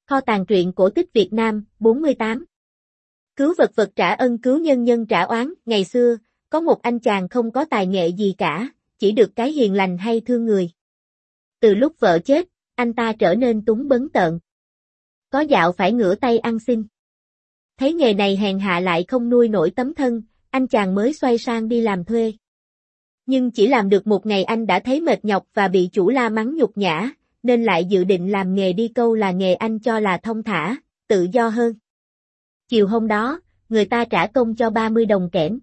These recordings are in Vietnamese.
Kho tàng truyện cổ tích Việt Nam, 48. Cứu vật vật trả ân cứu nhân nhân trả oán. Ngày xưa, có một anh chàng không có tài nghệ gì cả, chỉ được cái hiền lành hay thương người. Từ lúc vợ chết, anh ta trở nên túng bấn tợn. Có dạo phải ngửa tay ăn xin. Thấy nghề này hèn hạ lại không nuôi nổi tấm thân, anh chàng mới xoay sang đi làm thuê. Nhưng chỉ làm được một ngày anh đã thấy mệt nhọc và bị chủ la mắng nhục nhã, nên lại dự định làm nghề đi câu là nghề anh cho là thông thả, tự do hơn. Chiều hôm đó, người ta trả công cho 30 đồng kẽm.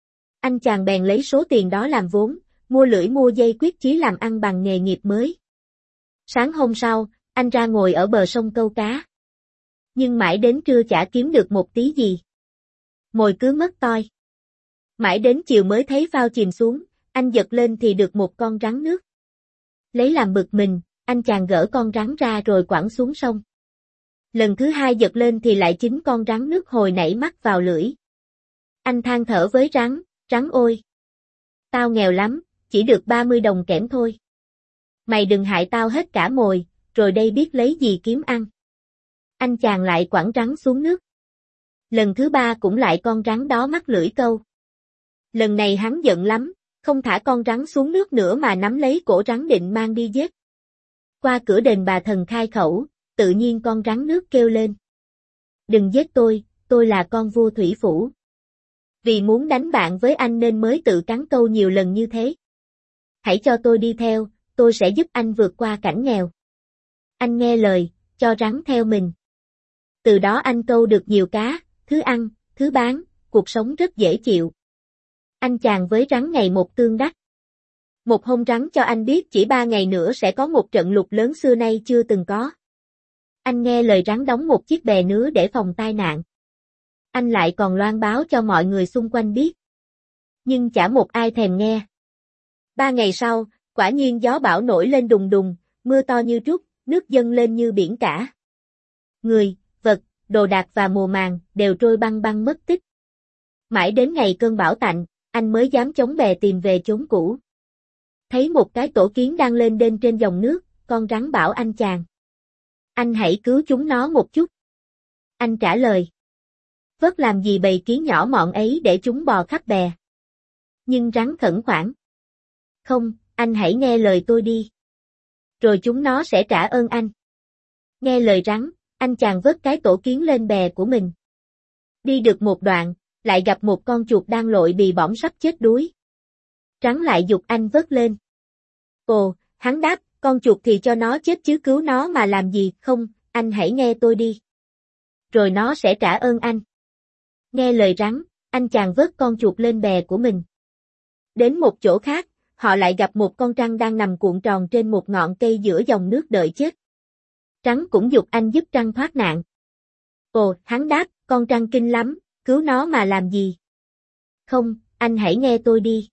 Anh chàng bèn lấy số tiền đó làm vốn, mua lưỡi mua dây quyết chí làm ăn bằng nghề nghiệp mới. Sáng hôm sau, anh ra ngồi ở bờ sông câu cá. Nhưng mãi đến trưa chả kiếm được một tí gì. Mồi cứ mất toi. Mãi đến chiều mới thấy phao chìm xuống, anh giật lên thì được một con rắn nước. Lấy làm bực mình, anh chàng gỡ con rắn ra rồi quẳng xuống sông. Lần thứ hai giật lên thì lại chính con rắn nước hồi nãy mắc vào lưỡi. Anh than thở với rắn ôi! Tao nghèo lắm, chỉ được 30 đồng kẽm thôi. Mày đừng hại tao hết cả mồi, rồi đây biết lấy gì kiếm ăn. Anh chàng lại quẳng rắn xuống nước. Lần thứ ba cũng lại con rắn đó mắc lưỡi câu. Lần này hắn giận lắm, không thả con rắn xuống nước nữa mà nắm lấy cổ rắn định mang đi giết. Qua cửa đền bà thần khai khẩu, tự nhiên con rắn nước kêu lên. Đừng giết tôi là con vua thủy phủ. Vì muốn đánh bạn với anh nên mới tự cắn câu nhiều lần như thế. Hãy cho tôi đi theo, tôi sẽ giúp anh vượt qua cảnh nghèo. Anh nghe lời, cho rắn theo mình. Từ đó anh câu được nhiều cá, thứ ăn, thứ bán, cuộc sống rất dễ chịu. Anh chàng với rắn ngày một tương đắc. Một hôm rắn cho anh biết chỉ 3 ngày nữa sẽ có một trận lụt lớn xưa nay chưa từng có. Anh nghe lời rắn đóng một chiếc bè nứa để phòng tai nạn. Anh lại còn loan báo cho mọi người xung quanh biết. Nhưng chả một ai thèm nghe. 3 ngày sau, quả nhiên gió bão nổi lên đùng đùng, mưa to như trút, nước dâng lên như biển cả. Người, vật, đồ đạc và mùa màng đều trôi băng băng mất tích. Mãi đến ngày cơn bão tạnh, anh mới dám chống bè tìm về chốn cũ. Thấy một cái tổ kiến đang lên đên trên dòng nước, con rắn bảo anh chàng. Anh hãy cứu chúng nó một chút. Anh trả lời. Vớt làm gì bầy kiến nhỏ mọn ấy để chúng bò khắp bè. Nhưng rắn khẩn khoản. Không, anh hãy nghe lời tôi đi. Rồi chúng nó sẽ trả ơn anh. Nghe lời rắn, anh chàng vớt cái tổ kiến lên bè của mình. Đi được một đoạn, lại gặp một con chuột đang lội bì bõm sắp chết đuối. Rắn lại giục anh vớt lên. Ồ, hắn đáp, con chuột thì cho nó chết chứ cứu nó mà làm gì, không, anh hãy nghe tôi đi. Rồi nó sẽ trả ơn anh. Nghe lời rắn, anh chàng vớt con chuột lên bè của mình. Đến một chỗ khác, họ lại gặp một con trăn đang nằm cuộn tròn trên một ngọn cây giữa dòng nước đợi chết. Rắn cũng giục anh giúp trăn thoát nạn. Ồ, hắn đáp, con trăn kinh lắm, cứu nó mà làm gì. Không, anh hãy nghe tôi đi.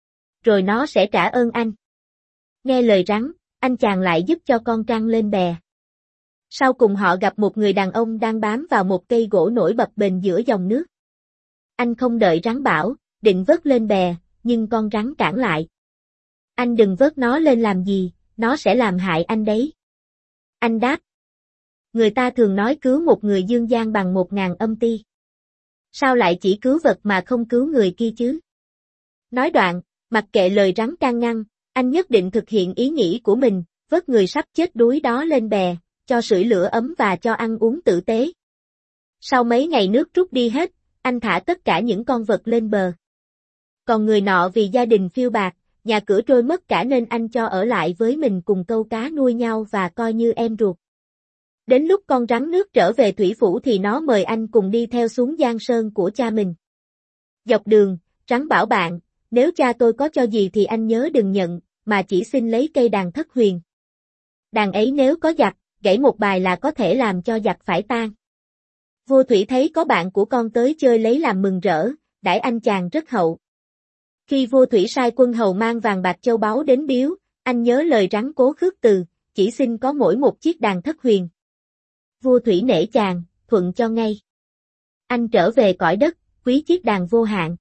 Rồi nó sẽ trả ơn anh. Nghe lời rắn, anh chàng lại giúp cho con trăn lên bè. Sau cùng họ gặp một người đàn ông đang bám vào một cây gỗ nổi bập bềnh giữa dòng nước. Anh không đợi rắn bảo, định vớt lên bè, nhưng con rắn cản lại. Anh đừng vớt nó lên làm gì, nó sẽ làm hại anh đấy. Anh đáp. Người ta thường nói cứu một người dương gian bằng 1000 âm ti. Sao lại chỉ cứu vật mà không cứu người kia chứ? Nói đoạn, mặc kệ lời rắn can ngăn, anh nhất định thực hiện ý nghĩ của mình, vớt người sắp chết đuối đó lên bè, cho sưởi lửa ấm và cho ăn uống tử tế. Sau mấy ngày nước rút đi hết, anh thả tất cả những con vật lên bờ. Còn người nọ vì gia đình phiêu bạt, nhà cửa trôi mất cả nên anh cho ở lại với mình cùng câu cá nuôi nhau và coi như em ruột. Đến lúc con rắn nước trở về thủy phủ thì nó mời anh cùng đi theo xuống Giang Sơn của cha mình. Dọc đường, rắn bảo bạn, nếu cha tôi có cho gì thì anh nhớ đừng nhận, mà chỉ xin lấy cây đàn thất huyền. Đàn ấy nếu có giặc, gãy một bài là có thể làm cho giặc phải tan. Vua Thủy thấy có bạn của con tới chơi lấy làm mừng rỡ, đãi anh chàng rất hậu. Khi vua Thủy sai quân hầu mang vàng bạc châu báu đến biếu, anh nhớ lời rắn cố khước từ, chỉ xin có mỗi một chiếc đàn thất huyền. Vua Thủy nể chàng, thuận cho ngay. Anh trở về cõi đất, quý chiếc đàn vô hạn.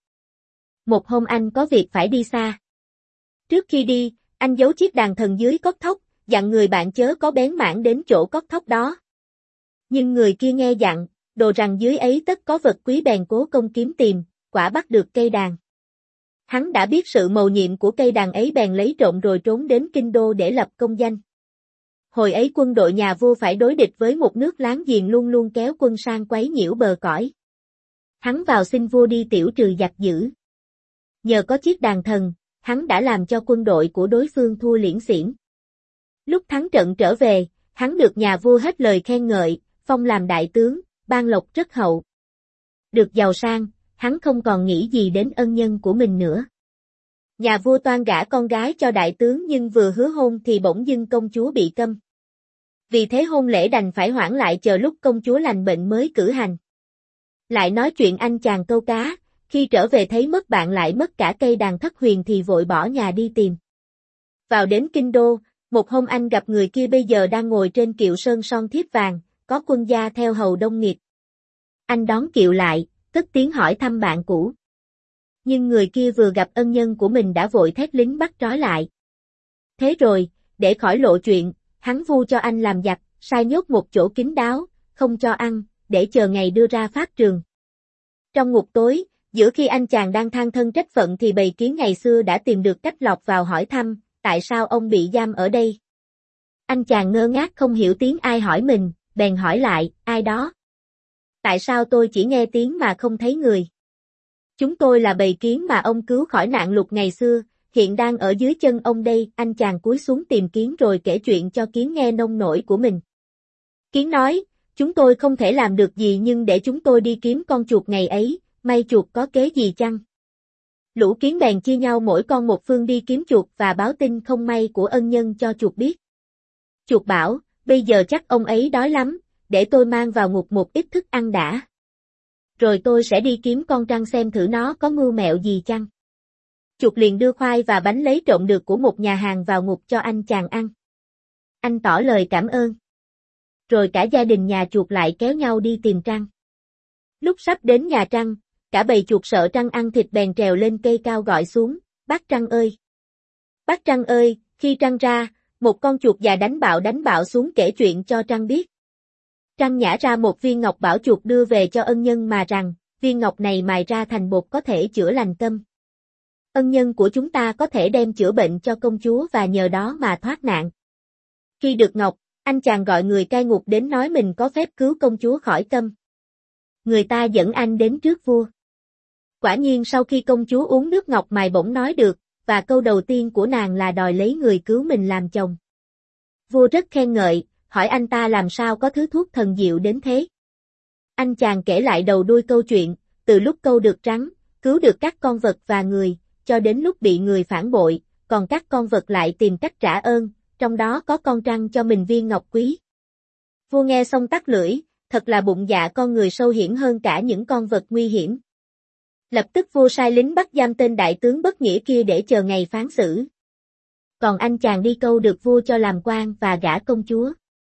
Một hôm anh có việc phải đi xa. Trước khi đi, anh giấu chiếc đàn thần dưới cốc thóc, dặn người bạn chớ có bén mảng đến chỗ cốc thóc đó. Nhưng người kia nghe dặn, đồ rằng dưới ấy tất có vật quý bèn cố công kiếm tìm, quả bắt được cây đàn. Hắn đã biết sự mầu nhiệm của cây đàn ấy bèn lấy trộm rồi trốn đến kinh đô để lập công danh. Hồi ấy quân đội nhà vua phải đối địch với một nước láng giềng luôn luôn kéo quân sang quấy nhiễu bờ cõi. Hắn vào xin vua đi tiểu trừ giặc dữ. Nhờ có chiếc đàn thần, hắn đã làm cho quân đội của đối phương thua liễn xiển. Lúc thắng trận trở về, hắn được nhà vua hết lời khen ngợi, phong làm đại tướng, ban lộc rất hậu. Được giàu sang, hắn không còn nghĩ gì đến ân nhân của mình nữa. Nhà vua toan gả con gái cho đại tướng nhưng vừa hứa hôn thì bỗng dưng công chúa bị câm. Vì thế hôn lễ đành phải hoãn lại chờ lúc công chúa lành bệnh mới cử hành. Lại nói chuyện anh chàng câu cá, khi trở về thấy mất bạn lại mất cả cây đàn thất huyền thì vội bỏ nhà đi tìm. Vào đến kinh đô, một hôm anh gặp người kia bây giờ đang ngồi trên kiệu sơn son thiếp vàng, có quân gia theo hầu đông nghịt. Anh đón kiệu lại, cất tiếng hỏi thăm bạn cũ. Nhưng người kia vừa gặp ân nhân của mình đã vội thét lính bắt trói lại. Thế rồi, để khỏi lộ chuyện, hắn vu cho anh làm giặc, sai nhốt một chỗ kín đáo, không cho ăn, để chờ ngày đưa ra pháp trường. Trong ngục tối, giữa khi anh chàng đang than thân trách phận thì bầy kiến ngày xưa đã tìm được cách lọt vào hỏi thăm, tại sao ông bị giam ở đây? Anh chàng ngơ ngác không hiểu tiếng ai hỏi mình, bèn hỏi lại, ai đó? Tại sao tôi chỉ nghe tiếng mà không thấy người? Chúng tôi là bầy kiến mà ông cứu khỏi nạn lụt ngày xưa, hiện đang ở dưới chân ông đây. Anh chàng cúi xuống tìm kiến rồi kể chuyện cho kiến nghe nông nổi của mình. Kiến nói, chúng tôi không thể làm được gì nhưng để chúng tôi đi kiếm con chuột ngày ấy, may chuột có kế gì chăng? Lũ kiến bèn chia nhau mỗi con một phương đi kiếm chuột và báo tin không may của ân nhân cho chuột biết. Chuột bảo, bây giờ chắc ông ấy đói lắm, để tôi mang vào ngục một ít thức ăn đã. Rồi tôi sẽ đi kiếm con trăng xem thử nó có mưu mẹo gì chăng. Chuột liền đưa khoai và bánh lấy trộm được của một nhà hàng vào ngục cho anh chàng ăn. Anh tỏ lời cảm ơn. Rồi cả gia đình nhà chuột lại kéo nhau đi tìm trăng. Lúc sắp đến nhà trăng, cả bầy chuột sợ trăng ăn thịt bèn trèo lên cây cao gọi xuống, bác trăng ơi! Bác trăng ơi! Khi trăng ra, một con chuột già đánh bạo xuống kể chuyện cho trăng biết. Trăng nhả ra một viên ngọc bảo chuột đưa về cho ân nhân mà rằng, viên ngọc này mài ra thành bột có thể chữa lành câm. Ân nhân của chúng ta có thể đem chữa bệnh cho công chúa và nhờ đó mà thoát nạn. Khi được ngọc, anh chàng gọi người cai ngục đến nói mình có phép cứu công chúa khỏi câm. Người ta dẫn anh đến trước vua. Quả nhiên sau khi công chúa uống nước ngọc mài bỗng nói được, và câu đầu tiên của nàng là đòi lấy người cứu mình làm chồng. Vua rất khen ngợi, hỏi anh ta làm sao có thứ thuốc thần diệu đến thế. Anh chàng kể lại đầu đuôi câu chuyện, từ lúc câu được trắng, cứu được các con vật và người, cho đến lúc bị người phản bội, còn các con vật lại tìm cách trả ơn, trong đó có con trăng cho mình viên ngọc quý. Vua nghe xong tắt lưỡi, thật là bụng dạ con người sâu hiểm hơn cả những con vật nguy hiểm. Lập tức vua sai lính bắt giam tên đại tướng bất nghĩa kia để chờ ngày phán xử. Còn anh chàng đi câu được vua cho làm quan và gả công chúa.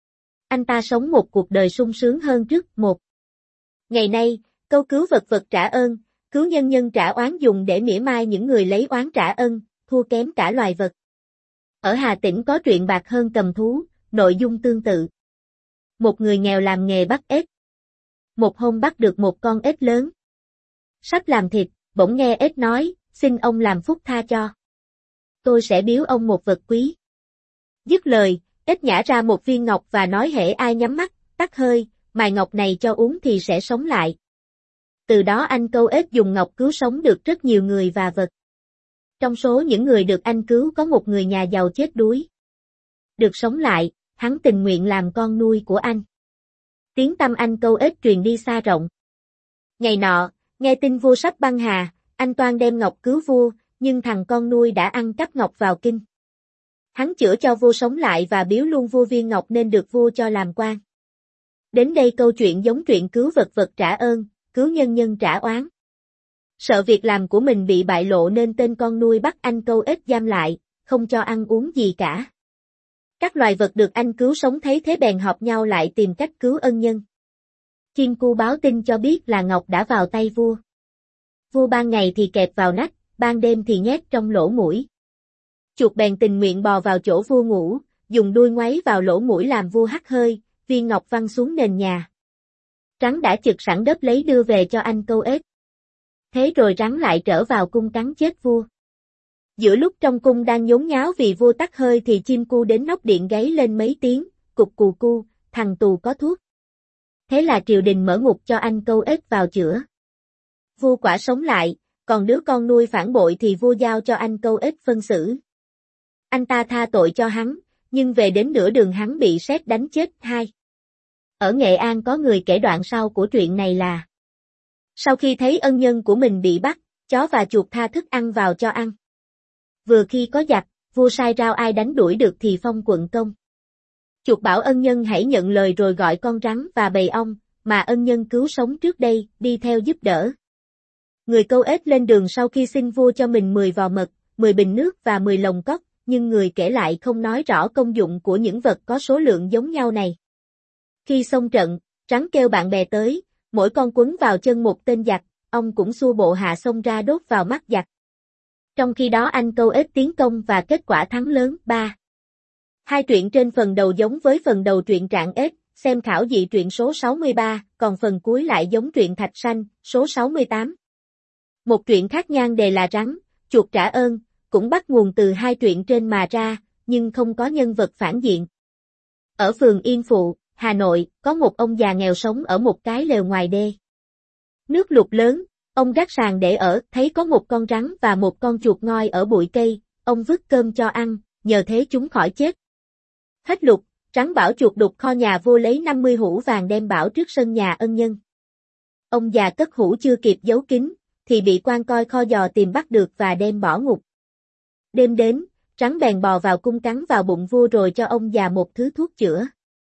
Anh ta sống một cuộc đời sung sướng hơn trước một. Ngày nay, câu cứu vật vật trả ơn, cứu nhân nhân trả oán dùng để mỉa mai những người lấy oán trả ân, thua kém cả loài vật. Ở Hà Tĩnh có truyện bạc hơn cầm thú, nội dung tương tự. Một người nghèo làm nghề bắt ếch. Một hôm bắt được một con ếch lớn. Sắp làm thịt, bỗng nghe ếch nói, xin ông làm phúc tha cho. Tôi sẽ biếu ông một vật quý. Dứt lời, ếch nhả ra một viên ngọc và nói hễ ai nhắm mắt, tắt hơi, mài ngọc này cho uống thì sẽ sống lại. Từ đó anh câu ếch dùng ngọc cứu sống được rất nhiều người và vật. Trong số những người được anh cứu có một người nhà giàu chết đuối. Được sống lại, hắn tình nguyện làm con nuôi của anh. Tiếng tăm anh câu ếch truyền đi xa rộng. Ngày nọ, nghe tin vua sắp băng hà, anh toan đem ngọc cứu vua, nhưng thằng con nuôi đã ăn cắp ngọc vào kinh. Hắn chữa cho vua sống lại và biếu luôn vua viên ngọc nên được vua cho làm quan. Đến đây câu chuyện giống chuyện cứu vật vật trả ơn, cứu nhân nhân trả oán. Sợ việc làm của mình bị bại lộ nên tên con nuôi bắt anh câu ếch giam lại, không cho ăn uống gì cả. Các loài vật được anh cứu sống thấy thế bèn họp nhau lại tìm cách cứu ân nhân. Chim cu báo tin cho biết là ngọc đã vào tay vua. Vua ban ngày thì kẹp vào nách, ban đêm thì nhét trong lỗ mũi. Chuột bèn tình nguyện bò vào chỗ vua ngủ, dùng đuôi ngoáy vào lỗ mũi làm vua hắt hơi, viên ngọc văng xuống nền nhà. Rắn đã chực sẵn đớp lấy đưa về cho anh câu ếch. Thế rồi rắn lại trở vào cung cắn chết vua. Giữa lúc trong cung đang nhốn nháo vì vua tắc hơi thì chim cu đến nóc điện gáy lên mấy tiếng, cục cù cu, thằng tù có thuốc. Thế là triều đình mở ngục cho anh câu ếch vào chữa. Vua quả sống lại, còn đứa con nuôi phản bội thì vua giao cho anh câu ếch phân xử. Anh ta tha tội cho hắn, nhưng về đến nửa đường hắn bị sét đánh chết hai. Ở Nghệ An có người kể đoạn sau của truyện này là: sau khi thấy ân nhân của mình bị bắt, chó và chuột tha thức ăn vào cho ăn. Vừa khi có giặc, vua sai rao ai đánh đuổi được thì phong quận công. Chuột bảo ân nhân hãy nhận lời rồi gọi con rắn và bầy ong, mà ân nhân cứu sống trước đây, đi theo giúp đỡ. Người câu ếch lên đường sau khi xin vua cho mình 10 vò mật, 10 bình nước và 10 lồng cóc, nhưng người kể lại không nói rõ công dụng của những vật có số lượng giống nhau này. Khi xông trận, rắn kêu bạn bè tới, mỗi con quấn vào chân một tên giặc, ông cũng xua bộ hạ xông ra đốt vào mắt giặc. Trong khi đó anh câu ếch tiến công và kết quả thắng lớn. 3. Hai truyện trên phần đầu giống với phần đầu truyện Trạng ếch, xem khảo dị truyện số 63, còn phần cuối lại giống truyện Thạch Sanh, số 68. Một truyện khác nhan đề là Rắn, chuột trả ơn, cũng bắt nguồn từ hai truyện trên mà ra, nhưng không có nhân vật phản diện. Ở phường Yên Phụ, Hà Nội, có một ông già nghèo sống ở một cái lều ngoài đê. Nước lụt lớn, ông gác sàn để ở, thấy có một con rắn và một con chuột ngoi ở bụi cây, ông vứt cơm cho ăn, nhờ thế chúng khỏi chết. Hết lụt, rắn bảo chuột đục kho nhà vô lấy 50 hũ vàng đem bảo trước sân nhà ân nhân. Ông già cất hũ chưa kịp giấu kín, thì bị quan coi kho dò tìm bắt được và đem bỏ ngục. Đêm đến, rắn bèn bò vào cung cắn vào bụng vua rồi cho ông già một thứ thuốc chữa.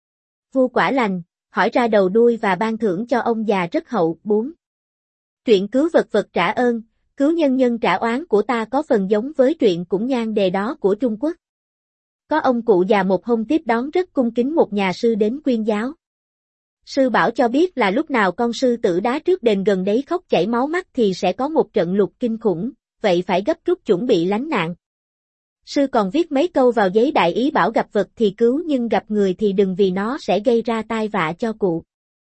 Vua quả lành, hỏi ra đầu đuôi và ban thưởng cho ông già rất hậu. 4. Truyện cứu vật vật trả ơn, cứu nhân nhân trả oán của ta có phần giống với truyện cũng nhan đề đó của Trung Quốc. Có ông cụ già một hôm tiếp đón rất cung kính một nhà sư đến quyên giáo. Sư bảo cho biết là lúc nào con sư tử đá trước đền gần đấy khóc chảy máu mắt thì sẽ có một trận lụt kinh khủng, vậy phải gấp rút chuẩn bị lánh nạn. Sư còn viết mấy câu vào giấy đại ý bảo gặp vật thì cứu nhưng gặp người thì đừng vì nó sẽ gây ra tai vạ cho cụ.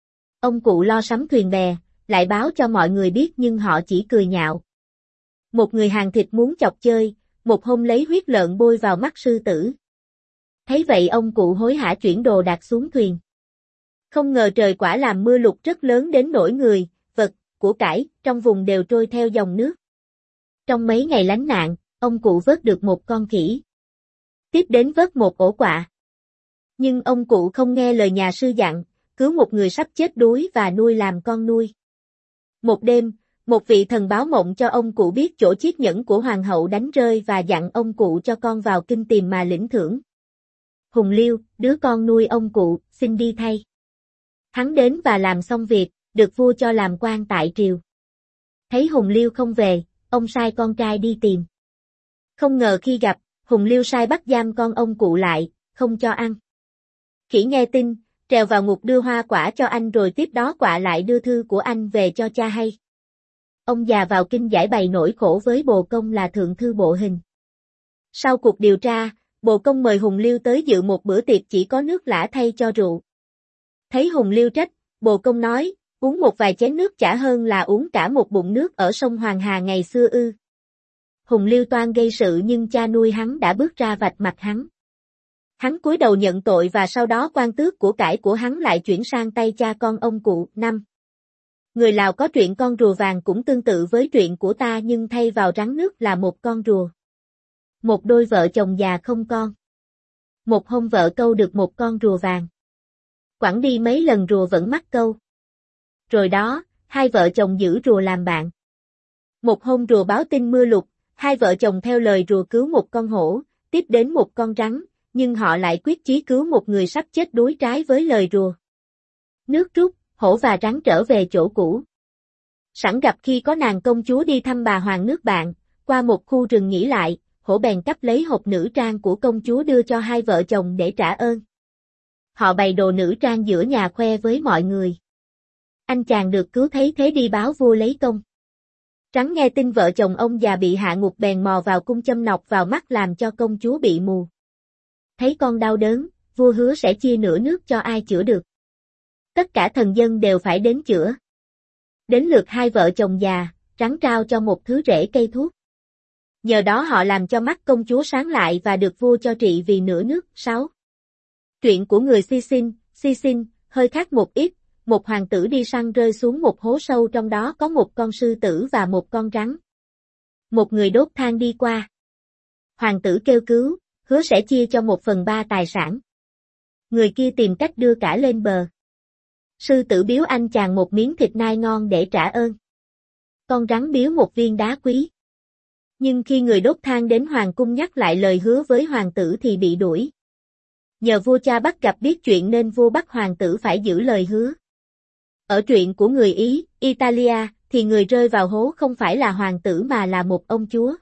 Ông cụ lo sắm thuyền bè, lại báo cho mọi người biết nhưng họ chỉ cười nhạo. Một người hàng thịt muốn chọc chơi, một hôm lấy huyết lợn bôi vào mắt sư tử. Thấy vậy ông cụ hối hả chuyển đồ đạc xuống thuyền. Không ngờ trời quả làm mưa lụt rất lớn đến nỗi người, vật, của cải trong vùng đều trôi theo dòng nước. Trong mấy ngày lánh nạn, ông cụ vớt được một con khỉ. Tiếp đến vớt một ổ quạ. Nhưng ông cụ không nghe lời nhà sư dặn, cứu một người sắp chết đuối và nuôi làm con nuôi. Một đêm, một vị thần báo mộng cho ông cụ biết chỗ chiếc nhẫn của hoàng hậu đánh rơi và dặn ông cụ cho con vào kinh tìm mà lĩnh thưởng. Hùng Liêu, đứa con nuôi ông cụ, xin đi thay. Hắn đến và làm xong việc, được vua cho làm quan tại triều. Thấy Hùng Liêu không về, ông sai con trai đi tìm. Không ngờ khi gặp, Hùng Liêu sai bắt giam con ông cụ lại, không cho ăn. Khỉ nghe tin, trèo vào ngục đưa hoa quả cho anh rồi tiếp đó quạ lại đưa thư của anh về cho cha hay. Ông già vào kinh giải bày nỗi khổ với bồ công là thượng thư Bộ Hình. Sau cuộc điều tra, bồ công mời Hùng Liêu tới dự một bữa tiệc chỉ có nước lã thay cho rượu. Thấy Hùng Liêu trách, bồ công nói, uống một vài chén nước chả hơn là uống cả một bụng nước ở sông Hoàng Hà ngày xưa ư. Hùng Liêu toan gây sự nhưng cha nuôi hắn đã bước ra vạch mặt hắn. Hắn cúi đầu nhận tội và sau đó quan tước của cải của hắn lại chuyển sang tay cha con ông cụ. 5. Người Lào có truyện con rùa vàng cũng tương tự với truyện của ta nhưng thay vào rắn nước là một con rùa. Một đôi vợ chồng già không con. Một hôm vợ câu được một con rùa vàng. Quẳng đi mấy lần rùa vẫn mắc câu. Rồi đó, hai vợ chồng giữ rùa làm bạn. Một hôm rùa báo tin mưa lụt, hai vợ chồng theo lời rùa cứu một con hổ, tiếp đến một con rắn, nhưng họ lại quyết chí cứu một người sắp chết đuối trái với lời rùa. Nước rút, hổ và rắn trở về chỗ cũ. Sẵn gặp khi có nàng công chúa đi thăm bà hoàng nước bạn, qua một khu rừng nghỉ lại, hổ bèn cắp lấy hộp nữ trang của công chúa đưa cho hai vợ chồng để trả ơn. Họ bày đồ nữ trang giữa nhà khoe với mọi người. Anh chàng được cứu thấy thế đi báo vua lấy công. Rắn nghe tin vợ chồng ông già bị hạ ngục bèn mò vào cung châm nọc vào mắt làm cho công chúa bị mù. Thấy con đau đớn, vua hứa sẽ chia nửa nước cho ai chữa được. Tất cả thần dân đều phải đến chữa. Đến lượt hai vợ chồng già, rắn trao cho một thứ rễ cây thuốc. Nhờ đó họ làm cho mắt công chúa sáng lại và được vua cho trị vì nửa nước. 6. Truyện của người Sisin, hơi khác một ít, một hoàng tử đi săn rơi xuống một hố sâu, trong đó có một con sư tử và một con rắn. Một người đốt than đi qua. Hoàng tử kêu cứu, hứa sẽ chia cho 1/3 tài sản. Người kia tìm cách đưa cả lên bờ. Sư tử biếu anh chàng một miếng thịt nai ngon để trả ơn. Con rắn biếu một viên đá quý. Nhưng khi người đốt than đến hoàng cung nhắc lại lời hứa với hoàng tử thì bị đuổi. Nhờ vua cha bắt gặp biết chuyện nên vua bắt hoàng tử phải giữ lời hứa. Ở truyện của người Ý, Italia, thì người rơi vào hố không phải là hoàng tử mà là một ông chúa.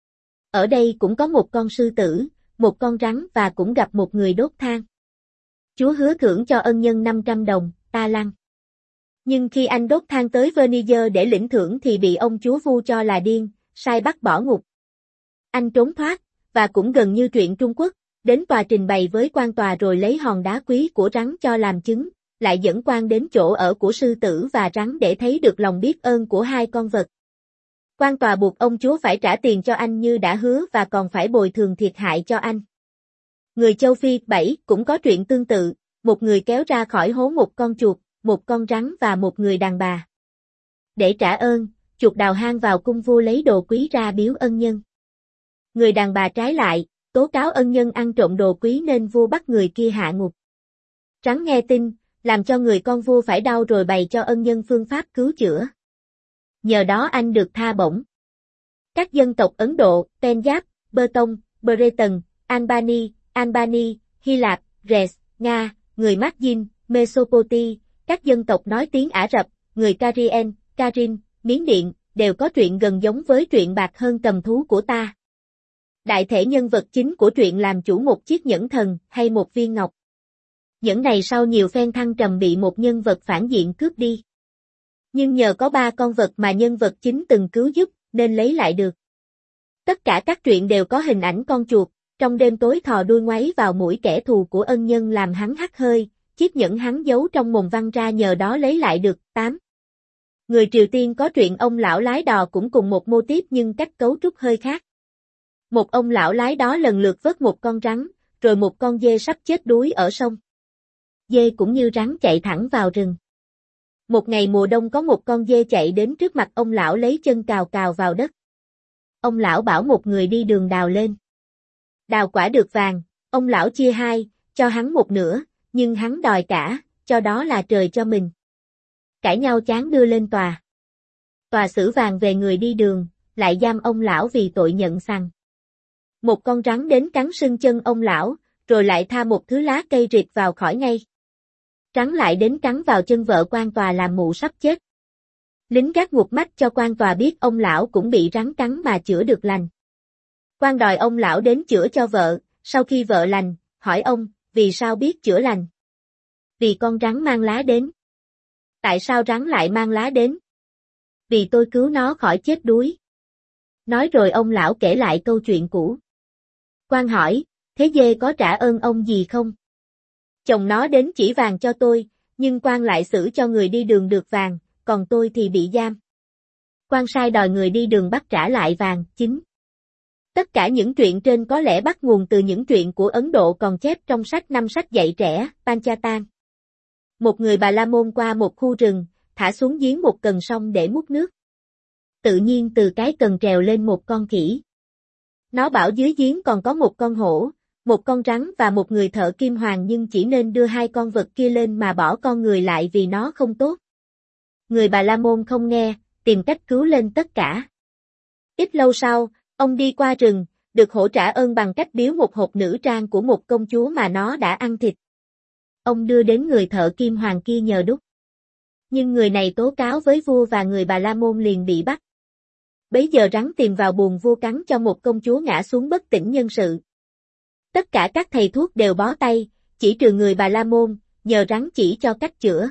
Ở đây cũng có một con sư tử, một con rắn và cũng gặp một người đốt than. Chúa hứa thưởng cho ân nhân 500 đồng, ta lăng. Nhưng khi anh đốt than tới Vernier để lĩnh thưởng thì bị ông chúa vu cho là điên, sai bắt bỏ ngục. Anh trốn thoát, và cũng gần như truyện Trung Quốc, đến tòa trình bày với quan tòa rồi lấy hòn đá quý của rắn cho làm chứng, lại dẫn quan đến chỗ ở của sư tử và rắn để thấy được lòng biết ơn của hai con vật. Quan tòa buộc ông chúa phải trả tiền cho anh như đã hứa và còn phải bồi thường thiệt hại cho anh. Người châu Phi 7 cũng có truyện tương tự, một người kéo ra khỏi hố một con chuột, một con rắn và một người đàn bà. Để trả ơn, chuột đào hang vào cung vua lấy đồ quý ra biếu ân nhân. Người đàn bà trái lại, tố cáo ân nhân ăn trộm đồ quý nên vua bắt người kia hạ ngục. Rắn nghe tin, làm cho người con vua phải đau rồi bày cho ân nhân phương pháp cứu chữa. Nhờ đó anh được tha bổng. Các dân tộc Ấn Độ, Punjab, Breton, Breton, Albany, Hy Lạp, Greece, Nga, người Maghin, Mesopotamia, các dân tộc nói tiếng Ả Rập, người Karin, Miến Điện, đều có truyện gần giống với truyện Bạc Hơn Cầm Thú của ta. Đại thể nhân vật chính của truyện làm chủ một chiếc nhẫn thần hay một viên ngọc. Nhẫn này sau nhiều phen thăng trầm bị một nhân vật phản diện cướp đi. Nhưng nhờ có 3 con vật mà nhân vật chính từng cứu giúp, nên lấy lại được. Tất cả các truyện đều có hình ảnh con chuột, trong đêm tối thò đuôi ngoáy vào mũi kẻ thù của ân nhân làm hắn hắt hơi, chiếc nhẫn hắn giấu trong mồm văng ra nhờ đó lấy lại được. 8. Người Triều Tiên có truyện ông lão lái đò cũng cùng một mô típ nhưng cách cấu trúc hơi khác. Một ông lão lái đó lần lượt vớt một con rắn, rồi một con dê sắp chết đuối ở sông. Dê cũng như rắn chạy thẳng vào rừng. Một ngày mùa đông có một con dê chạy đến trước mặt ông lão lấy chân cào cào vào đất. Ông lão bảo một người đi đường đào lên. Đào quả được vàng, ông lão chia hai, cho hắn một nửa, nhưng hắn đòi cả, cho đó là trời cho mình. Cãi nhau chán đưa lên tòa. Tòa xử vàng về người đi đường, lại giam ông lão vì tội nhận sằng. Một con rắn đến cắn sưng chân ông lão, rồi lại tha một thứ lá cây rịt vào khỏi ngay. Rắn lại đến cắn vào chân vợ quan tòa làm mụ sắp chết. Lính gác ngục mách cho quan tòa biết ông lão cũng bị rắn cắn mà chữa được lành. Quan đòi ông lão đến chữa cho vợ, sau khi vợ lành, hỏi ông, vì sao biết chữa lành? Vì con rắn mang lá đến. Tại sao rắn lại mang lá đến? Vì tôi cứu nó khỏi chết đuối. Nói rồi ông lão kể lại câu chuyện cũ. Quan hỏi, thế dê có trả ơn ông gì không? Chồng nó đến chỉ vàng cho tôi, nhưng quan lại xử cho người đi đường được vàng, còn tôi thì bị giam. Quan sai đòi người đi đường bắt trả lại vàng. 9. Tất cả những truyện trên có lẽ bắt nguồn từ những truyện của Ấn Độ còn chép trong sách 5 sách dạy trẻ, Panchatan. Một người Bà La Môn qua một khu rừng, thả xuống giếng một cần sông để múc nước. Tự nhiên từ cái cần trèo lên một con khỉ. Nó bảo dưới giếng còn có một con hổ, một con rắn và một người thợ kim hoàn nhưng chỉ nên đưa 2 con vật kia lên mà bỏ con người lại vì nó không tốt. Người Bà La Môn không nghe, tìm cách cứu lên tất cả. Ít lâu sau, ông đi qua rừng, được hổ trả ơn bằng cách biếu một hộp nữ trang của một công chúa mà nó đã ăn thịt. Ông đưa đến người thợ kim hoàn kia nhờ đúc. Nhưng người này tố cáo với vua và người Bà La Môn liền bị bắt. Bấy giờ rắn tìm vào buồng vua cắn cho một công chúa ngã xuống bất tỉnh nhân sự. Tất cả các thầy thuốc đều bó tay, chỉ trừ người Bà La Môn, nhờ rắn chỉ cho cách chữa.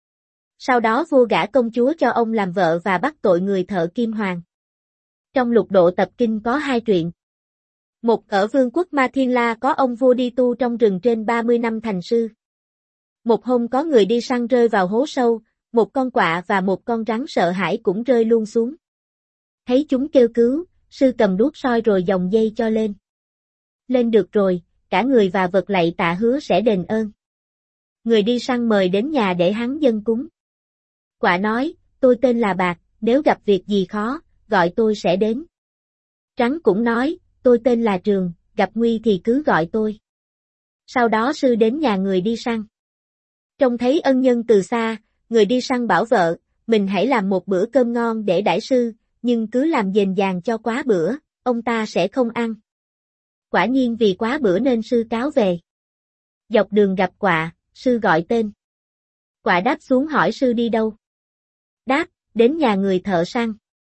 Sau đó vua gả công chúa cho ông làm vợ và bắt tội người thợ kim hoàn. Trong lục độ tập kinh có 2 truyện. Một ở vương quốc Ma Thiên La có ông vua đi tu trong rừng trên 30 năm thành sư. Một hôm có người đi săn rơi vào hố sâu, một con quạ và một con rắn sợ hãi cũng rơi luôn xuống. Thấy chúng kêu cứu, sư cầm đuốc soi rồi dòng dây cho lên. Lên được rồi, cả người và vật lạy tạ hứa sẽ đền ơn. Người đi săn mời đến nhà để hắn dâng cúng. Quạ nói, tôi tên là Bạc, nếu gặp việc gì khó, gọi tôi sẽ đến. Rắn cũng nói, tôi tên là Trường, gặp nguy thì cứ gọi tôi. Sau đó sư đến nhà người đi săn. Trông thấy ân nhân từ xa, người đi săn bảo vợ, mình hãy làm một bữa cơm ngon để đãi sư, nhưng cứ làm dền dàng cho quá bữa, ông ta sẽ không ăn. Quả nhiên vì quá bữa nên sư cáo về. Dọc đường gặp quạ, sư gọi tên. Quạ đáp xuống hỏi sư đi đâu. Đáp, đến nhà người thợ săn.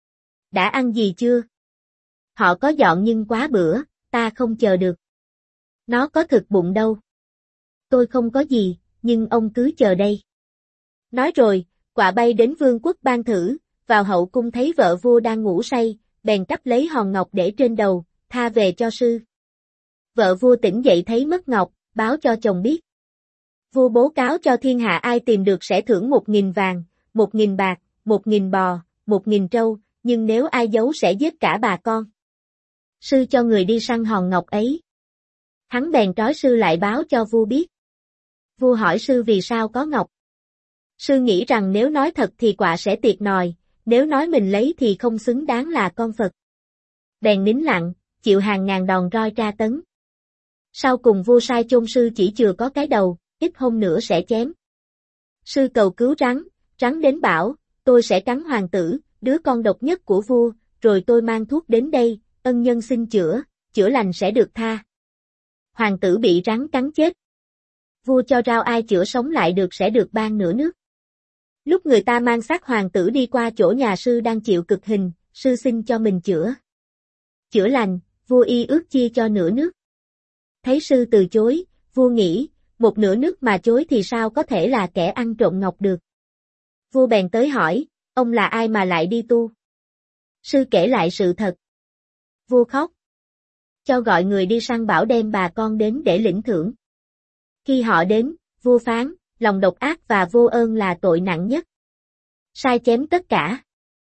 Đã ăn gì chưa? Họ có dọn nhưng quá bữa, ta không chờ được. Nó có thực bụng đâu. Tôi không có gì, nhưng ông cứ chờ đây. Nói rồi, quạ bay đến vương quốc Ban Thử, vào hậu cung thấy vợ vua đang ngủ say, bèn cắp lấy hòn ngọc để trên đầu, tha về cho sư. Vợ vua tỉnh dậy thấy mất ngọc, báo cho chồng biết. Vua bố cáo cho thiên hạ ai tìm được sẽ thưởng 1.000 vàng, 1.000 bạc, 1.000 bò, 1.000 trâu, nhưng nếu ai giấu sẽ giết cả bà con. Sư cho người đi săn hòn ngọc ấy. Hắn bèn trói sư lại báo cho vua biết. Vua hỏi sư vì sao có ngọc. Sư nghĩ rằng nếu nói thật thì quạ sẽ tiệt nòi, nếu nói mình lấy thì không xứng đáng là con Phật. Bèn nín lặng, chịu hàng ngàn đòn roi tra tấn. Sau cùng vua sai chôn sư chỉ chừa có cái đầu, ít hôm nữa sẽ chém. Sư cầu cứu rắn đến bảo, tôi sẽ cắn hoàng tử, đứa con độc nhất của vua, rồi tôi mang thuốc đến đây, ân nhân xin chữa lành sẽ được tha. Hoàng tử bị rắn cắn chết. Vua cho rao ai chữa sống lại được sẽ được ban nửa nước. Lúc người ta mang xác hoàng tử đi qua chỗ nhà sư đang chịu cực hình, sư xin cho mình chữa lành, vua y ước chia cho nửa nước. Thấy sư từ chối, vua nghĩ, một nửa nước mà chối thì sao có thể là kẻ ăn trộm ngọc được. Vua bèn tới hỏi, ông là ai mà lại đi tu? Sư kể lại sự thật. Vua khóc. Cho gọi người đi săn bảo đem bà con đến để lĩnh thưởng. Khi họ đến, vua phán, lòng độc ác và vô ơn là tội nặng nhất. Sai chém tất cả.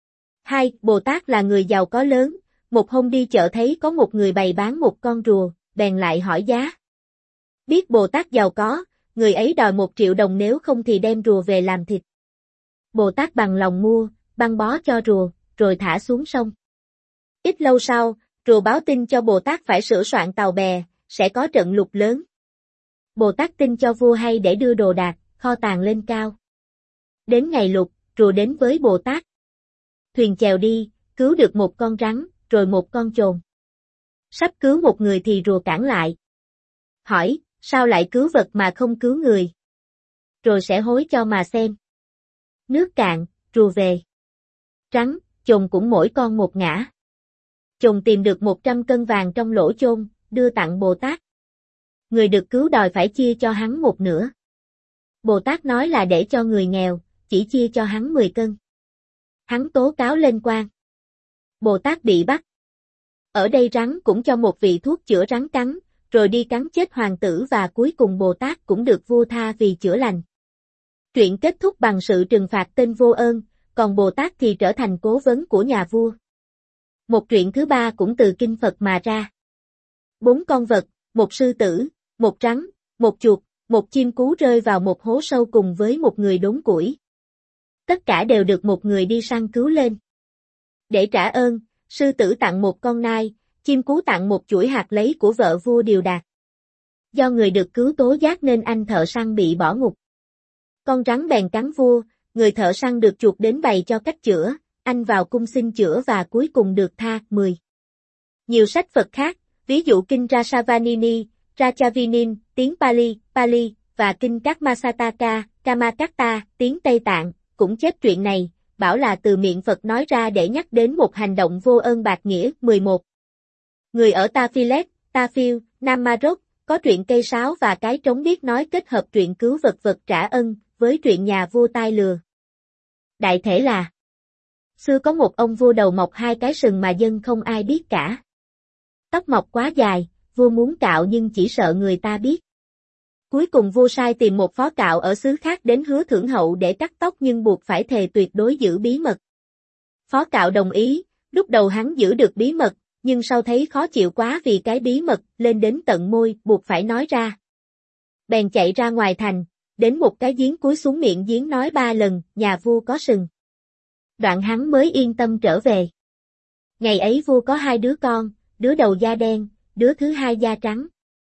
2. Bồ Tát là người giàu có lớn, một hôm đi chợ thấy có một người bày bán một con rùa, bèn lại hỏi giá. Biết Bồ Tát giàu có, người ấy đòi 1 triệu đồng nếu không thì đem rùa về làm thịt. Bồ Tát bằng lòng mua, băng bó cho rùa, rồi thả xuống sông. Ít lâu sau, rùa báo tin cho Bồ Tát phải sửa soạn tàu bè, sẽ có trận lụt lớn. Bồ Tát tin cho vua hay để đưa đồ đạc, kho tàng lên cao. Đến ngày lụt, rùa đến với Bồ Tát. Thuyền chèo đi, cứu được một con rắn, rồi một con chồn. Sắp cứu một người thì rùa cản lại. Hỏi, sao lại cứu vật mà không cứu người? Rồi sẽ hối cho mà xem. Nước cạn, rùa về. Rắn, chồn cũng mỗi con một ngã. Chồn tìm được 100 cân vàng trong lỗ chôn, đưa tặng Bồ Tát. Người được cứu đòi phải chia cho hắn 1/2. Bồ Tát nói là để cho người nghèo, chỉ chia cho hắn 10 cân. Hắn tố cáo lên quan. Bồ Tát bị bắt. Ở đây rắn cũng cho một vị thuốc chữa rắn cắn, rồi đi cắn chết hoàng tử và cuối cùng Bồ Tát cũng được vua tha vì chữa lành. Truyện kết thúc bằng sự trừng phạt tên vô ơn, còn Bồ Tát thì trở thành cố vấn của nhà vua. Một truyện thứ ba cũng từ kinh Phật mà ra. 4 con vật, một sư tử, một rắn, một chuột, một chim cú rơi vào một hố sâu cùng với một người đốn củi. Tất cả đều được một người đi săn cứu lên. Để trả ơn, sư tử tặng một con nai, chim cú tặng một chuỗi hạt lấy của vợ vua Điều Đạt. Do người được cứu tố giác nên anh thợ săn bị bỏ ngục. Con rắn bèn cắn vua, người thợ săn được chuột đến bày cho cách chữa, anh vào cung xin chữa và cuối cùng được tha. 10. Nhiều sách Phật khác, ví dụ kinh Rasavanini, Rachavinin, tiếng Pali, và kinh Karmasataka, Kamakatta, tiếng Tây Tạng, cũng chép truyện này, bảo là từ miệng Phật nói ra để nhắc đến một hành động vô ơn bạc nghĩa. 11. Người ở Tafilet, Tafil, Nam Maroc, có truyện cây sáo và cái trống biết nói kết hợp truyện cứu vật trả ân, với truyện nhà vua tai lừa. Đại thể là xưa có một ông vua đầu mọc 2 cái sừng mà dân không ai biết cả. Tóc mọc quá dài, vua muốn cạo nhưng chỉ sợ người ta biết. Cuối cùng vua sai tìm một phó cạo ở xứ khác đến hứa thưởng hậu để cắt tóc nhưng buộc phải thề tuyệt đối giữ bí mật. Phó cạo đồng ý, lúc đầu hắn giữ được bí mật, nhưng sau thấy khó chịu quá vì cái bí mật lên đến tận môi, buộc phải nói ra. Bèn chạy ra ngoài thành, đến một cái giếng cúi xuống miệng giếng nói 3 lần, nhà vua có sừng. Đoạn hắn mới yên tâm trở về. Ngày ấy vua có 2 đứa con, đứa đầu da đen, đứa thứ hai da trắng.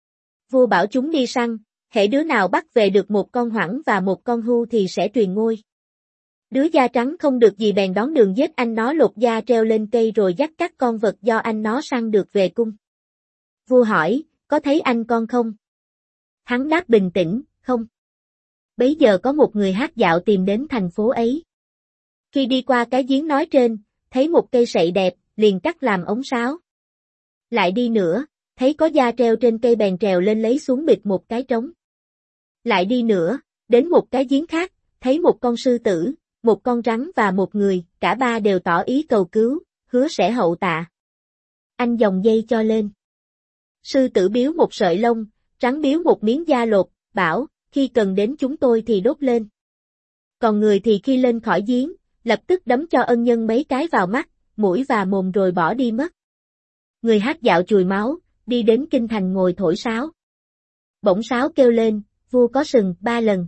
Vua bảo chúng đi săn, hễ đứa nào bắt về được một con hoẳng và một con hươu thì sẽ truyền ngôi. Đứa da trắng không được gì bèn đón đường giết anh nó lột da treo lên cây rồi dắt các con vật do anh nó săn được về cung. Vua hỏi, có thấy anh con không? Hắn đáp bình tĩnh, không. Bấy giờ có một người hát dạo tìm đến thành phố ấy. Khi đi qua cái giếng nói trên, thấy một cây sậy đẹp, liền cắt làm ống sáo. Lại đi nữa, thấy có da treo trên cây bèn trèo lên lấy xuống bịt một cái trống. Lại đi nữa, đến một cái giếng khác, thấy một con sư tử, một con rắn và một người, cả ba đều tỏ ý cầu cứu, hứa sẽ hậu tạ. Anh dòng dây cho lên. Sư tử biếu một sợi lông, rắn biếu một miếng da lột, bảo, khi cần đến chúng tôi thì đốt lên. Còn người thì khi lên khỏi giếng, lập tức đấm cho ân nhân mấy cái vào mắt, mũi và mồm rồi bỏ đi mất. Người hát dạo chùi máu, đi đến kinh thành ngồi thổi sáo. Bỗng sáo kêu lên, vua có sừng 3 lần.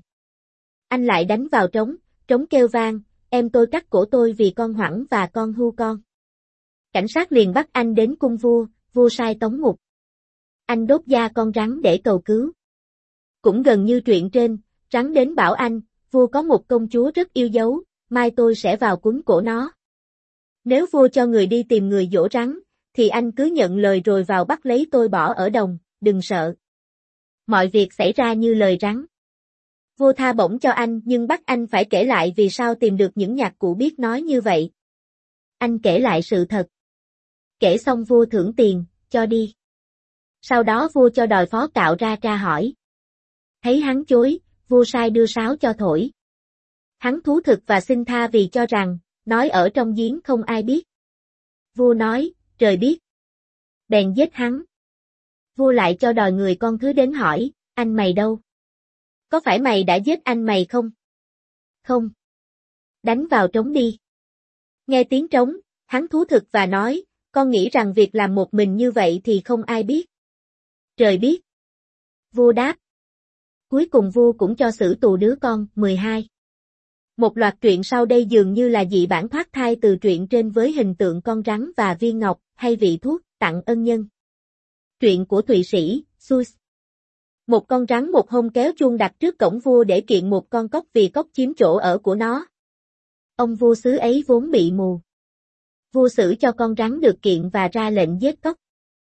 Anh lại đánh vào trống, trống kêu vang, em tôi cắt cổ tôi vì con hoẳng và con hươu con. Cảnh sát liền bắt anh đến cung vua, vua sai tống ngục. Anh đốt da con rắn để cầu cứu. Cũng gần như chuyện trên, rắn đến bảo anh, vua có một công chúa rất yêu dấu, mai tôi sẽ vào quấn cổ nó. Nếu vua cho người đi tìm người dỗ rắn, thì anh cứ nhận lời rồi vào bắt lấy tôi bỏ ở đồng, đừng sợ. Mọi việc xảy ra như lời rắn. Vua tha bổng cho anh nhưng bắt anh phải kể lại vì sao tìm được những nhạc cụ biết nói như vậy. Anh kể lại sự thật. Kể xong vua thưởng tiền, cho đi. Sau đó vua cho đòi phó cạo ra tra hỏi. Thấy hắn chối, vua sai đưa sáo cho thổi. Hắn thú thực và xin tha vì cho rằng, nói ở trong giếng không ai biết. Vua nói, trời biết. Bèn giết hắn. Vua lại cho đòi người con thứ đến hỏi, anh mày đâu? Có phải mày đã giết anh mày không? Không. Đánh vào trống đi. Nghe tiếng trống, hắn thú thực và nói, con nghĩ rằng việc làm một mình như vậy thì không ai biết. Trời biết. Vua đáp. Cuối cùng vua cũng cho xử tù đứa con, 12. Một loạt truyện sau đây dường như là dị bản thoát thai từ truyện trên với hình tượng con rắn và viên ngọc, hay vị thuốc, tặng ân nhân. Truyện của Thụy Sĩ, Suis. Một con rắn một hôm kéo chuông đặt trước cổng vua để kiện một con cóc vì cóc chiếm chỗ ở của nó. Ông vua xứ ấy vốn bị mù. Vua xử cho con rắn được kiện và ra lệnh giết cóc.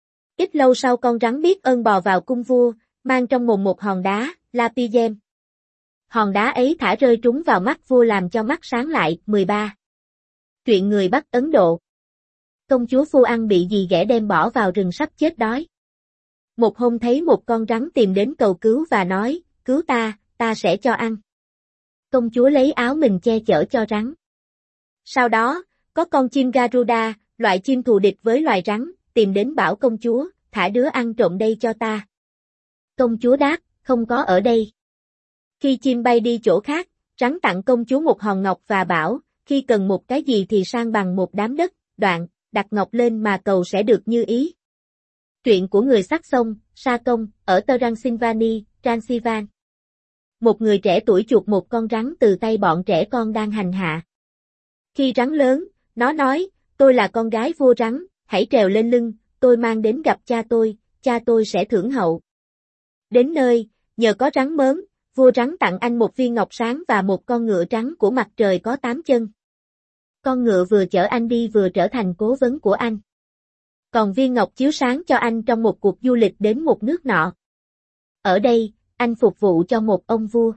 Ít lâu sau con rắn biết ơn bò vào cung vua, mang trong mồm một hòn đá, lapidem. Hòn đá ấy thả rơi trúng vào mắt vua làm cho mắt sáng lại, 13. Chuyện người Bắc Ấn Độ. Công chúa Phu Ăn bị dì ghẻ đem bỏ vào rừng sắp chết đói. Một hôm thấy một con rắn tìm đến cầu cứu và nói, cứu ta sẽ cho ăn. Công chúa lấy áo mình che chở cho rắn. Sau đó, có con chim Garuda, loại chim thù địch với loài rắn, tìm đến bảo công chúa, thả đứa ăn trộm đây cho ta. Công chúa đáp, không có ở đây. Khi chim bay đi chỗ khác, rắn tặng công chúa một hòn ngọc và bảo, khi cần một cái gì thì sang bằng một đám đất, đoạn, đặt ngọc lên mà cầu sẽ được như ý. Truyện của người Saxon, Sa Công, ở Transylvania, Transylvan. Một người trẻ tuổi chuộc một con rắn từ tay bọn trẻ con đang hành hạ. Khi rắn lớn, nó nói, tôi là con gái vua rắn, hãy trèo lên lưng, tôi mang đến gặp cha tôi sẽ thưởng hậu. Đến nơi, nhờ có rắn mớm, vua rắn tặng anh một viên ngọc sáng và một con ngựa trắng của mặt trời có 8 chân. Con ngựa vừa chở anh đi vừa trở thành cố vấn của anh. Còn viên ngọc chiếu sáng cho anh trong một cuộc du lịch đến một nước nọ. Ở đây, anh phục vụ cho một ông vua.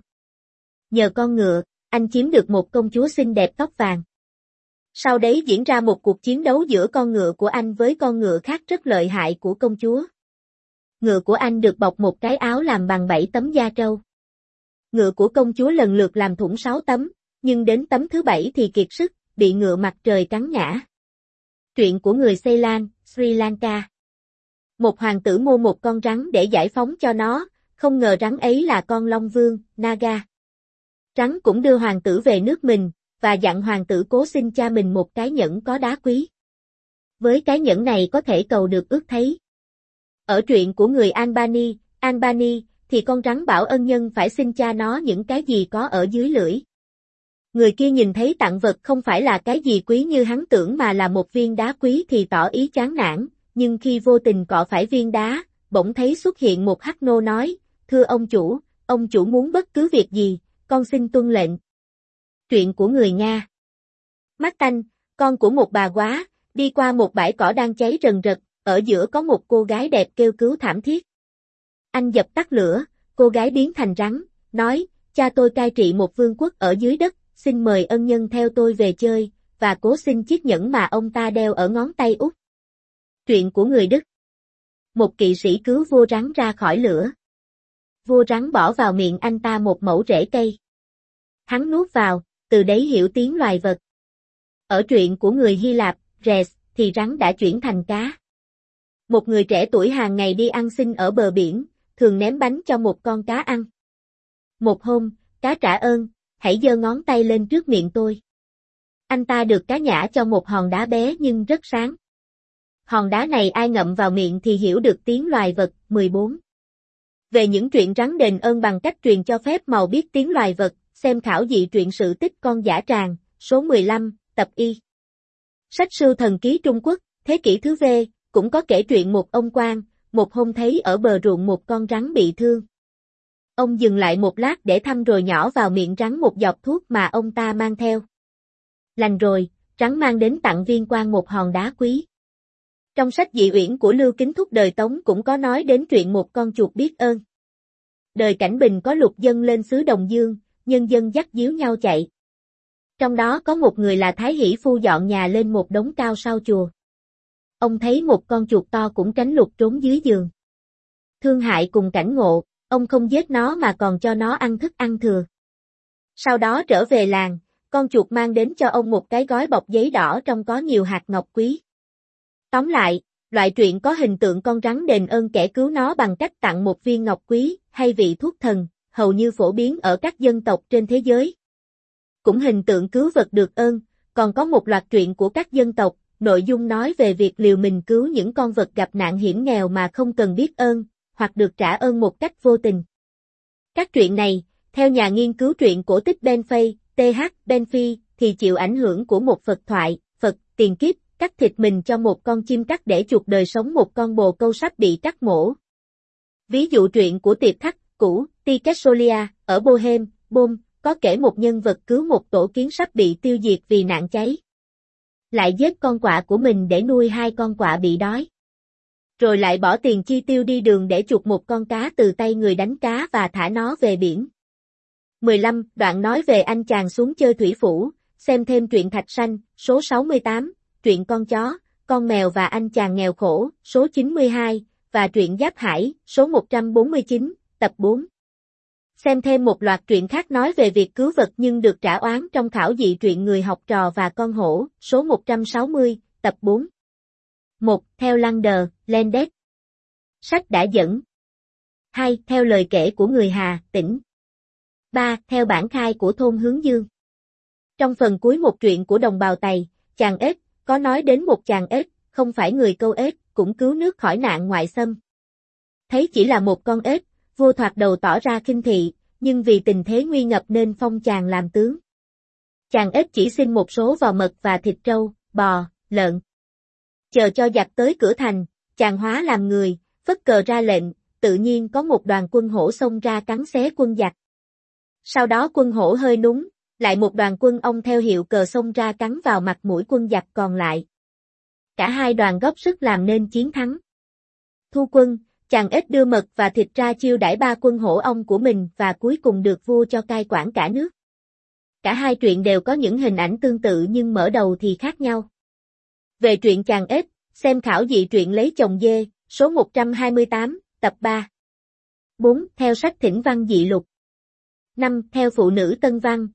Nhờ con ngựa, anh chiếm được một công chúa xinh đẹp tóc vàng. Sau đấy diễn ra một cuộc chiến đấu giữa con ngựa của anh với con ngựa khác rất lợi hại của công chúa. Ngựa của anh được bọc một cái áo làm bằng 7 tấm da trâu. Ngựa của công chúa lần lượt làm thủng 6 tấm, nhưng đến tấm thứ 7 thì kiệt sức, bị ngựa mặt trời cắn ngã. Truyện của người Ceylon, Sri Lanka. Một hoàng tử mua một con rắn để giải phóng cho nó, không ngờ rắn ấy là con Long Vương, Naga. Rắn cũng đưa hoàng tử về nước mình, và dặn hoàng tử cố xin cha mình một cái nhẫn có đá quý. Với cái nhẫn này có thể cầu được ước thấy. Ở truyện của người Albany, thì con rắn bảo ân nhân phải xin cha nó những cái gì có ở dưới lưỡi. Người kia nhìn thấy tặng vật không phải là cái gì quý như hắn tưởng mà là một viên đá quý thì tỏ ý chán nản, nhưng khi vô tình cọ phải viên đá, bỗng thấy xuất hiện một hắc nô nói, thưa ông chủ muốn bất cứ việc gì, con xin tuân lệnh. Truyện của người Nga. Mắt tanh, con của một bà quá, đi qua một bãi cỏ đang cháy rần rật, ở giữa có một cô gái đẹp kêu cứu thảm thiết. Anh dập tắt lửa, cô gái biến thành rắn, nói, cha tôi cai trị một vương quốc ở dưới đất, xin mời ân nhân theo tôi về chơi, và cố xin chiếc nhẫn mà ông ta đeo ở ngón tay út. Truyện của người Đức. Một kỵ sĩ cứu vua rắn ra khỏi lửa. Vua rắn bỏ vào miệng anh ta một mẩu rễ cây. Hắn nuốt vào, từ đấy hiểu tiếng loài vật. Ở truyện của người Hy Lạp, Res, thì rắn đã chuyển thành cá. Một người trẻ tuổi hàng ngày đi ăn xin ở bờ biển, thường ném bánh cho một con cá ăn. Một hôm, cá trả ơn, hãy giơ ngón tay lên trước miệng tôi. Anh ta được cá nhả cho một hòn đá bé nhưng rất sáng. Hòn đá này ai ngậm vào miệng thì hiểu được tiếng loài vật. 14. Về những truyện rắn đền ơn bằng cách truyền cho phép màu biết tiếng loài vật, xem khảo dị truyện sự tích con dã tràng, số 15, tập Y. Sách Sưu Thần Ký Trung Quốc, thế kỷ thứ V, cũng có kể truyện một ông quan, một hôm thấy ở bờ ruộng một con rắn bị thương. Ông dừng lại một lát để thăm rồi nhỏ vào miệng rắn một giọt thuốc mà ông ta mang theo. Lành rồi, rắn mang đến tặng viên quan một hòn đá quý. Trong sách Dị Uyển của Lưu Kính Thúc đời Tống cũng có nói đến chuyện một con chuột biết ơn. Đời Cảnh Bình có lục dân lên xứ Đồng Dương, nhân dân dắt díu nhau chạy. Trong đó có một người là Thái Hỷ Phu dọn nhà lên một đống cao sau chùa. Ông thấy một con chuột to cũng tránh lục trốn dưới giường. Thương hại cùng cảnh ngộ, ông không giết nó mà còn cho nó ăn thức ăn thừa. Sau đó trở về làng, con chuột mang đến cho ông một cái gói bọc giấy đỏ trong có nhiều hạt ngọc quý. Tóm lại, loại truyện có hình tượng con rắn đền ơn kẻ cứu nó bằng cách tặng một viên ngọc quý hay vị thuốc thần, hầu như phổ biến ở các dân tộc trên thế giới. Cũng hình tượng cứu vật được ơn, còn có một loạt truyện của các dân tộc, nội dung nói về việc liều mình cứu những con vật gặp nạn hiểm nghèo mà không cần biết ơn, hoặc được trả ơn một cách vô tình. Các truyện này, theo nhà nghiên cứu truyện cổ tích Ben Fay, Th. Ben Phi, thì chịu ảnh hưởng của một Phật thoại, Phật, tiền kiếp, cắt thịt mình cho một con chim cắt để chuộc đời sống một con bồ câu sắp bị cắt mổ. Ví dụ truyện của Tiệp Khắc, cũ, Tikesolia, ở Bohem, Bom, có kể một nhân vật cứu một tổ kiến sắp bị tiêu diệt vì nạn cháy. Lại giết con quạ của mình để nuôi hai con quạ bị đói. Rồi lại bỏ tiền chi tiêu đi đường để chuộc một con cá từ tay người đánh cá và thả nó về biển. 15. Đoạn nói về anh chàng xuống chơi thủy phủ, xem thêm truyện Thạch Sanh, số 68, truyện Con chó, con mèo và anh chàng nghèo khổ, số 92, và truyện Giáp Hải, số 149, tập 4. Xem thêm một loạt truyện khác nói về việc cứu vật nhưng được trả oán trong khảo dị truyện Người học trò và con hổ, số 160, tập 4. 1. Theo Lander, Landet. Sách đã dẫn. 2. Theo lời kể của người Hà, tỉnh. 3. Theo bản khai của thôn Hướng Dương. Trong phần cuối một truyện của đồng bào Tày, chàng ếch, có nói đến một chàng ếch, không phải người câu ếch, cũng cứu nước khỏi nạn ngoại xâm. Thấy chỉ là một con ếch, vua thoạt đầu tỏ ra khinh thị, nhưng vì tình thế nguy ngập nên phong chàng làm tướng. Chàng ếch chỉ xin một số vò mật và thịt trâu, bò, lợn. Chờ cho giặc tới cửa thành, chàng hóa làm người, phất cờ ra lệnh, tự nhiên có một đoàn quân hổ xông ra cắn xé quân giặc. Sau đó quân hổ hơi núng, lại một đoàn quân ong theo hiệu cờ xông ra cắn vào mặt mũi quân giặc còn lại. Cả hai đoàn góp sức làm nên chiến thắng. Thu quân, chàng ếch đưa mật và thịt ra chiêu đãi ba quân hổ ong của mình và cuối cùng được vua cho cai quản cả nước. Cả hai truyện đều có những hình ảnh tương tự nhưng mở đầu thì khác nhau. Về truyện chàng ếch, xem khảo dị truyện Lấy chồng dê, số 128, tập 3. 4. Theo sách Thỉnh Văn Dị Lục. 5. Theo Phụ Nữ Tân Văn,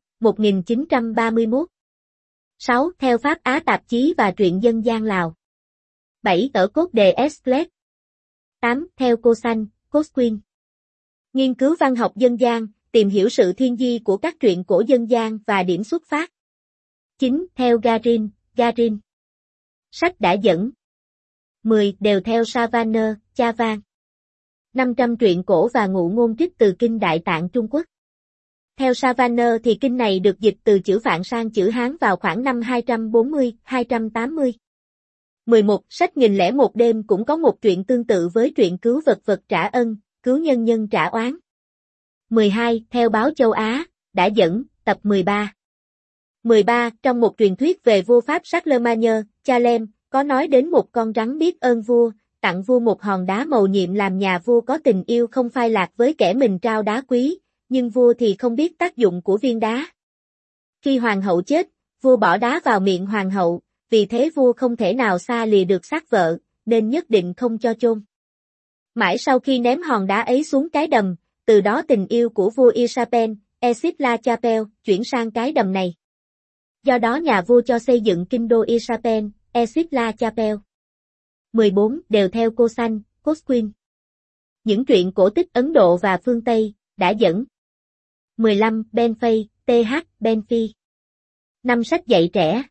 1931. 6. Theo Pháp Á Tạp Chí và truyện dân gian Lào. 7. Ở Cốt Đề Esclet. 8. Theo Cô Xanh, Cốt Quyên. Nghiên cứu văn học dân gian, tìm hiểu sự thiên di của các truyện cổ dân gian và điểm xuất phát. 9. Theo Garin. Sách đã dẫn. 10. Đều theo Savanna, Chavan. 500 truyện cổ và ngụ ngôn trích từ Kinh Đại Tạng Trung Quốc. Theo Savanna thì kinh này được dịch từ chữ Phạn sang chữ Hán vào khoảng năm 240-280. 11. Sách 1001 đêm cũng có một truyện tương tự với truyện cứu vật trả ân, cứu nhân nhân trả oán. 12. Theo báo Châu Á, đã dẫn, tập 13. 13. Trong một truyền thuyết về vua Pháp Charlemagne, Chalem, có nói đến một con rắn biết ơn vua, tặng vua một hòn đá mầu nhiệm làm nhà vua có tình yêu không phai lạc với kẻ mình trao đá quý, nhưng vua thì không biết tác dụng của viên đá. Khi hoàng hậu chết, vua bỏ đá vào miệng hoàng hậu, vì thế vua không thể nào xa lìa được xác vợ, nên nhất định không cho chôn. Mãi sau khi ném hòn đá ấy xuống cái đầm, từ đó tình yêu của vua Isapen, Esip-la Chapelle, chuyển sang cái đầm này. Do đó nhà vua cho xây dựng kinh đô Isapen, Esip-la Chapelle. 14. Đều theo Kosan, Cosquin. Những truyện cổ tích Ấn Độ và phương Tây, đã dẫn. 15. Benfei, Th. Benfi. 5 sách dạy trẻ.